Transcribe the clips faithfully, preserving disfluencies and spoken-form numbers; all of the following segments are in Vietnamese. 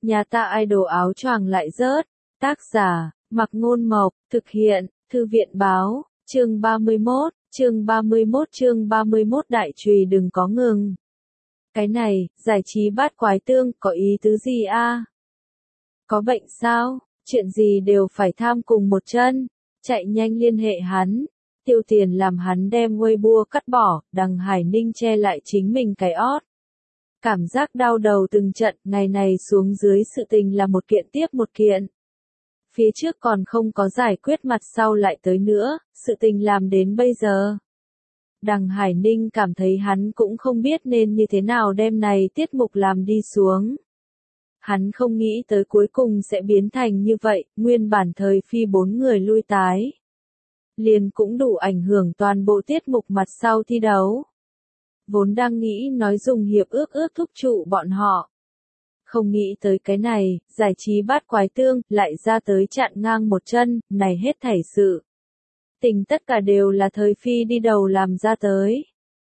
Nhà ta idol áo choàng lại rớt. Tác giả, Mặc Ngôn Mộc, thực hiện, Thư viện Báo, chương ba mươi mốt, chương ba mươi mốt chương ba mươi mốt đại chùy đừng có ngừng. Cái này, giải trí bát quái tương, có ý tứ gì a? Có bệnh sao? Chuyện gì đều phải tham cùng một chân. Chạy nhanh liên hệ hắn. Tiêu tiền làm hắn đem Weibo cắt bỏ, đằng Hải Ninh che lại chính mình cái ót. Cảm giác đau đầu từng trận, ngày này xuống dưới sự tình là một kiện tiếp một kiện. Phía trước còn không có giải quyết mặt sau lại tới nữa, sự tình làm đến bây giờ. Đằng Hải Ninh cảm thấy hắn cũng không biết nên như thế nào đem này tiết mục làm đi xuống. Hắn không nghĩ tới cuối cùng sẽ biến thành như vậy, nguyên bản thời phi bốn người lui tái. Liền cũng đủ ảnh hưởng toàn bộ tiết mục mặt sau thi đấu. Vốn đang nghĩ nói dùng hiệp ước ước thúc trụ bọn họ. Không nghĩ tới cái này, giải trí bát quái tương, lại ra tới chặn ngang một chân, này hết thảy sự. Tình tất cả đều là thời phi đi đầu làm ra tới.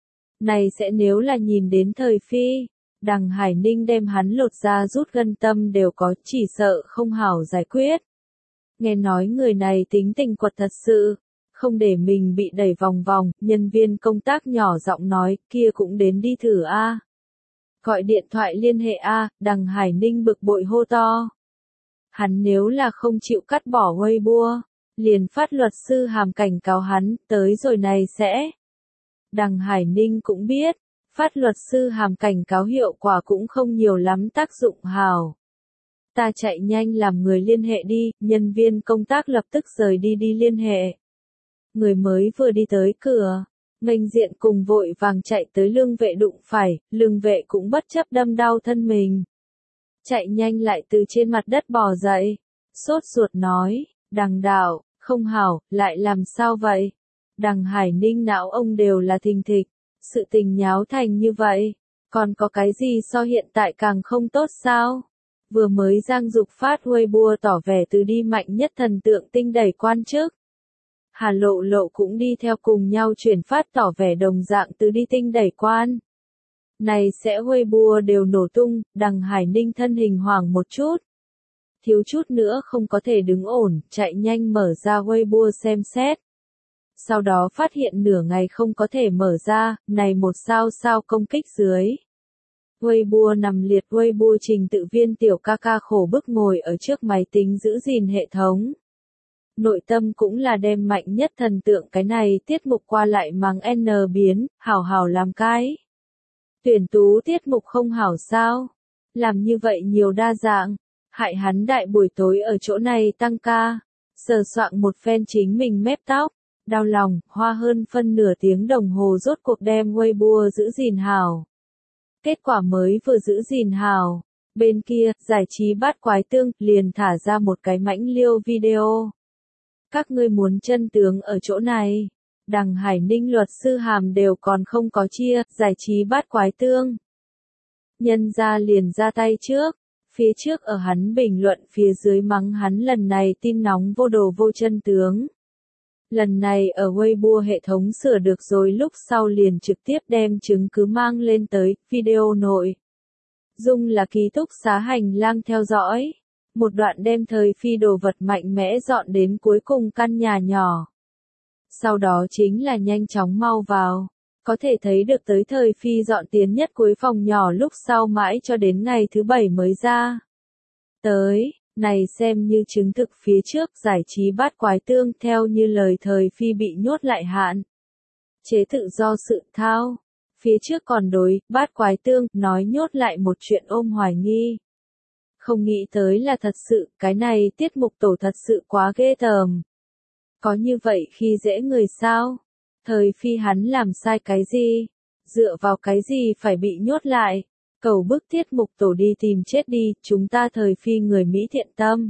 Này sẽ nếu là nhìn đến thời phi, đằng Hải Ninh đem hắn lột ra rút gân tâm đều có, chỉ sợ không hảo giải quyết. Nghe nói người này tính tình quật thật sự, không để mình bị đẩy vòng vòng, nhân viên công tác nhỏ giọng nói, kia cũng đến đi thử a. Gọi điện thoại liên hệ a, đằng Hải Ninh bực bội hô to. Hắn nếu là không chịu cắt bỏ Weibo, liền phát luật sư hàm cảnh cáo hắn, tới rồi này sẽ. Đằng Hải Ninh cũng biết, phát luật sư hàm cảnh cáo hiệu quả cũng không nhiều lắm tác dụng hào. Ta chạy nhanh làm người liên hệ đi, nhân viên công tác lập tức rời đi đi liên hệ. Người mới vừa đi tới cửa, nghênh diện cùng vội vàng chạy tới lương vệ đụng phải, lương vệ cũng bất chấp đâm đau thân mình. Chạy nhanh lại từ trên mặt đất bò dậy, sốt ruột nói, đằng đạo, không hảo, lại làm sao vậy? Đằng Hải Ninh não ông đều là thình thịch, sự tình nháo thành như vậy, còn có cái gì so hiện tại càng không tốt sao? Vừa mới Giang Dục phát Weibo tỏ vẻ từ đi mạnh nhất thần tượng tinh đẩy quan chức. Hà Lộ Lộ cũng đi theo cùng nhau chuyển phát tỏ vẻ đồng dạng từ đi tinh đẩy quan. Này sẽ Weibo đều nổ tung, đằng Hải Ninh thân hình hoảng một chút. Thiếu chút nữa không có thể đứng ổn, chạy nhanh mở ra Weibo xem xét. Sau đó phát hiện nửa ngày không có thể mở ra, này một sao sao công kích dưới. Weibo nằm liệt Weibo trình tự viên tiểu ca ca khổ bức ngồi ở trước máy tính giữ gìn hệ thống. Nội tâm cũng là đem mạnh nhất thần tượng cái này tiết mục qua lại mang N biến, hảo hảo làm cái. Tuyển tú tiết mục không hảo sao? Làm như vậy nhiều đa dạng, hại hắn đại buổi tối ở chỗ này tăng ca, sờ soạng một phen chính mình mép tóc, đau lòng, hoa hơn phân nửa tiếng đồng hồ rốt cuộc đem Weibo giữ gìn hảo. Kết quả mới vừa giữ gìn hảo, bên kia, giải trí bát quái tương, liền thả ra một cái mãnh liêu video. Các ngươi muốn chân tướng ở chỗ này. Đằng Hải Ninh luật sư hàm đều còn không có chia, giải trí bát quái tương. Nhân ra liền ra tay trước, phía trước ở hắn bình luận phía dưới mắng hắn lần này tin nóng vô đồ vô chân tướng. Lần này ở Weibo hệ thống sửa được rồi lúc sau liền trực tiếp đem chứng cứ mang lên tới video nội. Dung là ký túc xá hành lang theo dõi. Một đoạn đem thời phi đồ vật mạnh mẽ dọn đến cuối cùng căn nhà nhỏ. Sau đó chính là nhanh chóng mau vào. Có thể thấy được tới thời phi dọn tiến nhất cuối phòng nhỏ lúc sau mãi cho đến ngày thứ bảy mới ra. Tới, này xem như chứng thực phía trước giải trí bát quái tương theo như lời thời phi bị nhốt lại hạn. Chế tự do sự thao. Phía trước còn đối, bát quái tương, nói nhốt lại một chuyện ôm hoài nghi. Không nghĩ tới là thật sự, cái này tiết mục tổ thật sự quá ghê tởm. Có như vậy khi dễ người sao? Thời phi hắn làm sai cái gì? Dựa vào cái gì phải bị nhốt lại? Cầu bức tiết mục tổ đi tìm chết đi, chúng ta thời phi người Mỹ thiện tâm.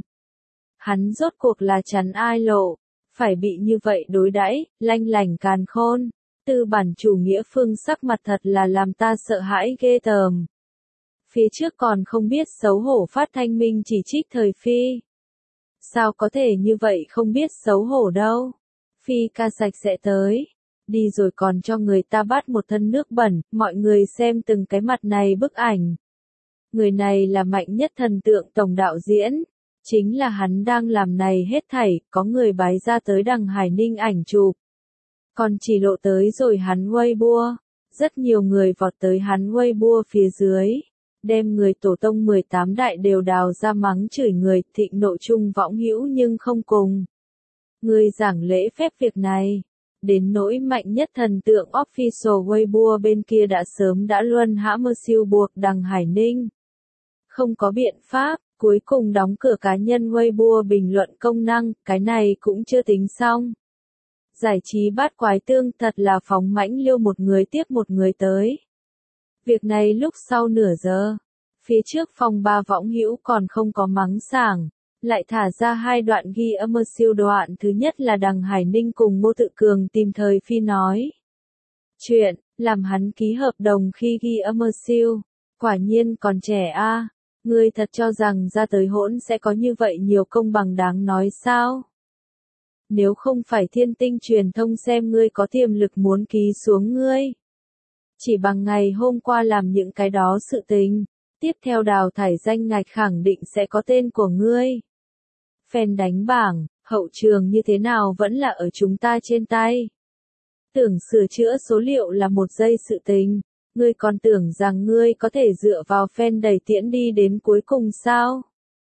Hắn rốt cuộc là chắn ai lộ, phải bị như vậy đối đãi, lanh lành càn khôn. Tư bản chủ nghĩa phương sắc mặt thật là làm ta sợ hãi ghê tởm. Phía trước còn không biết xấu hổ phát thanh minh chỉ trích thời phi. Sao có thể như vậy không biết xấu hổ đâu. Phi ca sạch sẽ tới. Đi rồi còn cho người ta bắt một thân nước bẩn, mọi người xem từng cái mặt này bức ảnh. Người này là mạnh nhất thần tượng tổng đạo diễn. Chính là hắn đang làm này hết thảy, có người bái ra tới đằng Hải Ninh ảnh chụp. Còn chỉ lộ tới rồi hắn Weibo. Rất nhiều người vọt tới hắn Weibo phía dưới. Đem người tổ tông mười tám đại đều đào ra mắng chửi người, thịnh nộ chung võng hữu nhưng không cùng. Người giảng lễ phép việc này. Đến nỗi mạnh nhất thần tượng official Weibo bên kia đã sớm đã luân hãm siêu buộc đằng Hải Ninh. Không có biện pháp, cuối cùng đóng cửa cá nhân Weibo bình luận công năng, cái này cũng chưa tính xong. Giải trí bát quái tương thật là phóng mãnh liêu một người tiếp một người tới. Việc này lúc sau nửa giờ, phía trước phòng ba võng hữu còn không có mắng sảng, lại thả ra hai đoạn ghi âm siêu đoạn. Thứ nhất là đằng Hải Ninh cùng Ngô Tự Cường tìm thời phi nói chuyện, làm hắn ký hợp đồng khi ghi âm siêu. Quả nhiên còn trẻ a, à. Ngươi thật cho rằng ra tới hỗn sẽ có như vậy nhiều công bằng đáng nói sao? Nếu không phải Thiên Tinh truyền thông xem ngươi có tiềm lực muốn ký xuống ngươi. Chỉ bằng ngày hôm qua làm những cái đó sự tình, tiếp theo đào thải danh ngạch khẳng định sẽ có tên của ngươi. Fan đánh bảng, hậu trường như thế nào vẫn là ở chúng ta trên tay. Tưởng sửa chữa số liệu là một giây sự tình, ngươi còn tưởng rằng ngươi có thể dựa vào fan đẩy tiễn đi đến cuối cùng sao?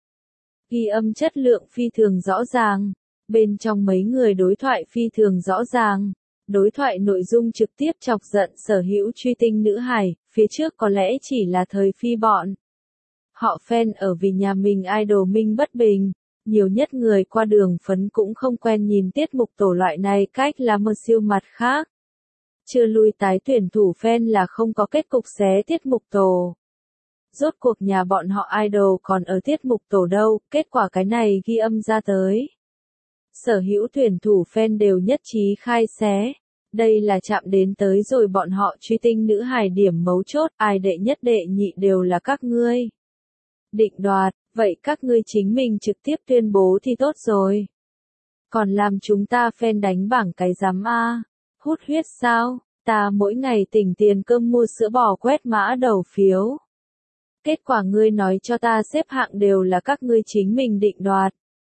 Ghi âm chất lượng phi thường rõ ràng, bên trong mấy người đối thoại phi thường rõ ràng. Đối thoại nội dung trực tiếp chọc giận sở hữu truy tinh nữ hài, phía trước có lẽ chỉ là thời phi bọn. Họ fan ở vì nhà mình idol minh bất bình, nhiều nhất người qua đường phấn cũng không quen nhìn tiết mục tổ loại này cách làm siêu mặt khác. Chưa lui tái tuyển thủ fan là không có kết cục xé tiết mục tổ. Rốt cuộc nhà bọn họ idol còn ở tiết mục tổ đâu, kết quả cái này ghi âm ra tới. Sở hữu tuyển thủ fan đều nhất trí khai xé. Đây là chạm đến tới rồi bọn họ truy tinh nữ hài điểm mấu chốt, ai đệ nhất đệ nhị đều là các ngươi. Định đoạt, vậy các ngươi chính mình trực tiếp tuyên bố thì tốt rồi. Còn làm chúng ta fan đánh bảng cái giám a, hút huyết sao, ta mỗi ngày tỉnh tiền cơm mua sữa bò quét mã đầu phiếu. Kết quả ngươi nói cho ta xếp hạng đều là các ngươi chính mình định đoạt.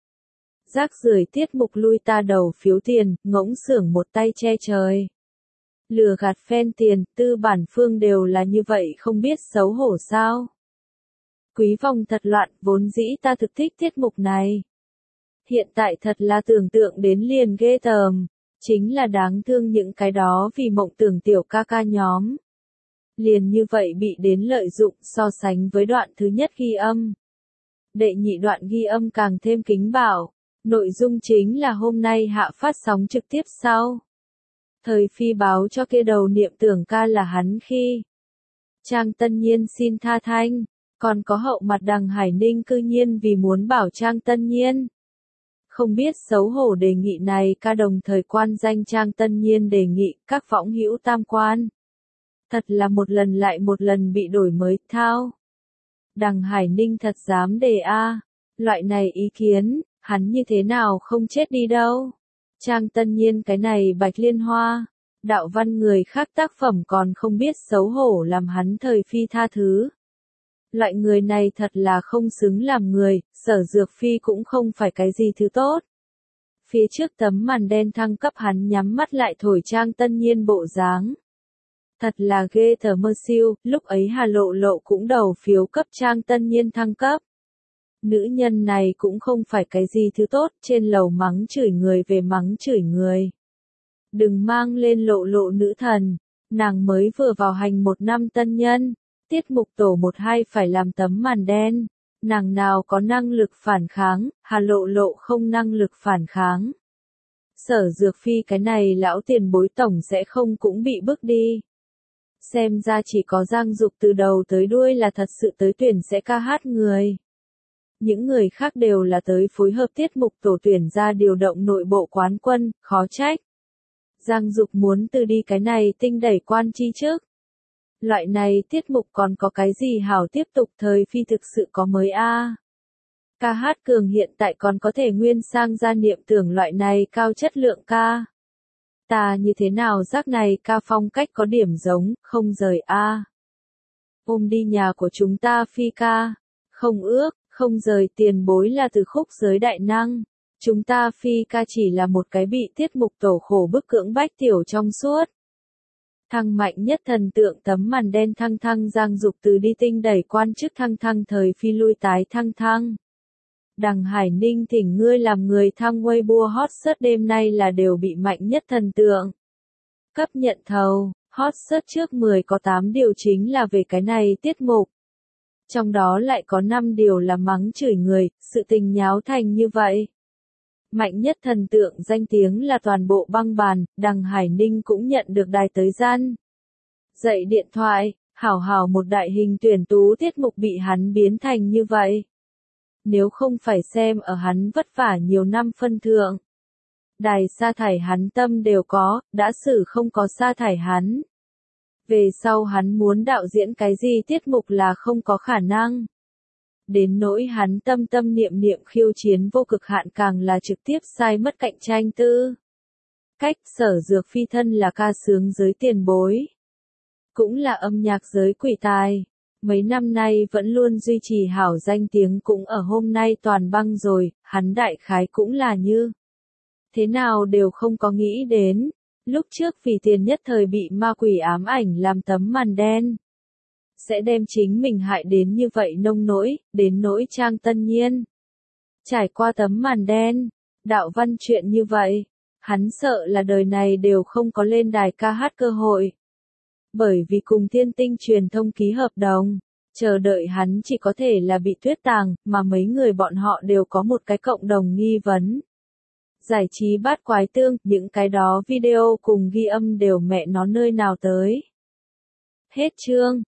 Rác rưởi tiết mục lui ta đầu phiếu tiền, ngỗng xưởng một tay che trời. Lừa gạt fan tiền, tư bản phương đều là như vậy không biết xấu hổ sao. Quý vòng thật loạn, vốn dĩ ta thực thích tiết mục này. Hiện tại thật là tưởng tượng đến liền ghê tởm, chính là đáng thương những cái đó vì mộng tưởng tiểu ca ca nhóm. Liền như vậy bị đến lợi dụng so sánh với đoạn thứ nhất ghi âm. Đệ nhị đoạn ghi âm càng thêm kính bảo. Nội dung chính là hôm nay hạ phát sóng trực tiếp sau. Thời phi báo cho kia đầu niệm tưởng ca là hắn khi. Trang Tân Nhiên xin tha thanh, còn có hậu mặt đằng Hải Ninh cư nhiên vì muốn bảo Trang Tân Nhiên. Không biết xấu hổ đề nghị này ca đồng thời quan danh Trang Tân Nhiên đề nghị các võng hữu tam quan. Thật là một lần lại một lần bị đổi mới thao. Đằng Hải Ninh thật dám đề a, loại này ý kiến. Hắn như thế nào không chết đi đâu. Trang Tân Nhiên cái này bạch liên hoa. Đạo văn người khác tác phẩm còn không biết xấu hổ làm hắn thời phi tha thứ. Loại người này thật là không xứng làm người, Sở Dược Phi cũng không phải cái gì thứ tốt. Phía trước tấm màn đen thăng cấp hắn nhắm mắt lại thổi Trang Tân Nhiên bộ dáng. Thật là ghê tởm mơ siêu, lúc ấy Hà Lộ Lộ cũng đầu phiếu cấp Trang Tân Nhiên thăng cấp. Nữ nhân này cũng không phải cái gì thứ tốt, trên lầu mắng chửi người về mắng chửi người. Đừng mang lên Lộ Lộ nữ thần, nàng mới vừa vào hành một năm tân nhân, tiết mục tổ một hai phải làm tấm màn đen, nàng nào có năng lực phản kháng, Hà Lộ Lộ không năng lực phản kháng. Sở Dược Phi cái này lão tiền bối tổng sẽ không cũng bị bức đi. Xem ra chỉ có Giang Dục từ đầu tới đuôi là thật sự tới tuyển sẽ ca hát người. Những người khác đều là tới phối hợp tiết mục tổ tuyển ra điều động nội bộ quán quân, khó trách. Giang Dục muốn từ đi cái này tinh đẩy quan chi trước. Loại này tiết mục còn có cái gì hảo tiếp tục thời phi thực sự có mới a. À. Ca hát cường hiện tại còn có thể nguyên sang ra niệm tưởng loại này cao chất lượng ca. Ta như thế nào giác này ca phong cách có điểm giống, không rời a. À. ôm đi nhà của chúng ta phi ca. Không ước, không rời tiền bối là từ khúc giới đại năng. Chúng ta phi ca chỉ là một cái bị tiết mục tổ khổ bức cưỡng bách tiểu trong suốt. Thăng mạnh nhất thần tượng tấm màn đen thăng thăng giang dục từ đi tinh đẩy quan chức thăng thăng thời phi lui tái thăng thăng. Đằng Hải Ninh thỉnh ngươi làm người thăng Weibo hot search đêm nay là đều bị mạnh nhất thần tượng. Cấp nhận thầu, hot search trước mười có tám điều chính là về cái này tiết mục. Trong đó lại có năm điều là mắng chửi người, sự tình nháo thành như vậy. Mạnh nhất thần tượng danh tiếng là toàn bộ băng bàn, đằng Hải Ninh cũng nhận được đài tới gian. Dậy điện thoại, hảo hảo một đại hình tuyển tú tiết mục bị hắn biến thành như vậy. Nếu không phải xem ở hắn vất vả nhiều năm phân thượng. Đài sa thải hắn tâm đều có, đã xử không có sa thải hắn. Về sau hắn muốn đạo diễn cái gì tiết mục là không có khả năng. Đến nỗi hắn tâm tâm niệm niệm khiêu chiến vô cực hạn càng là trực tiếp sai mất cạnh tranh tư. Cách Sở Dược phi thân là ca sướng giới tiền bối. Cũng là âm nhạc giới quỷ tài. Mấy năm nay vẫn luôn duy trì hảo danh tiếng cũng ở hôm nay toàn băng rồi, hắn đại khái cũng là như. Thế nào đều không có nghĩ đến. Lúc trước vì tiền nhất thời bị ma quỷ ám ảnh làm tấm màn đen. Sẽ đem chính mình hại đến như vậy nông nỗi, đến nỗi Trang Tân Nhiên. Trải qua tấm màn đen, đạo văn chuyện như vậy, hắn sợ là đời này đều không có lên đài ca hát cơ hội. Bởi vì cùng Thiên Tinh truyền thông ký hợp đồng, chờ đợi hắn chỉ có thể là bị tuyết tàng, mà mấy người bọn họ đều có một cái cộng đồng nghi vấn. Giải trí bát quái tương, những cái đó video cùng ghi âm đều mẹ nó nơi nào tới. Hết chương.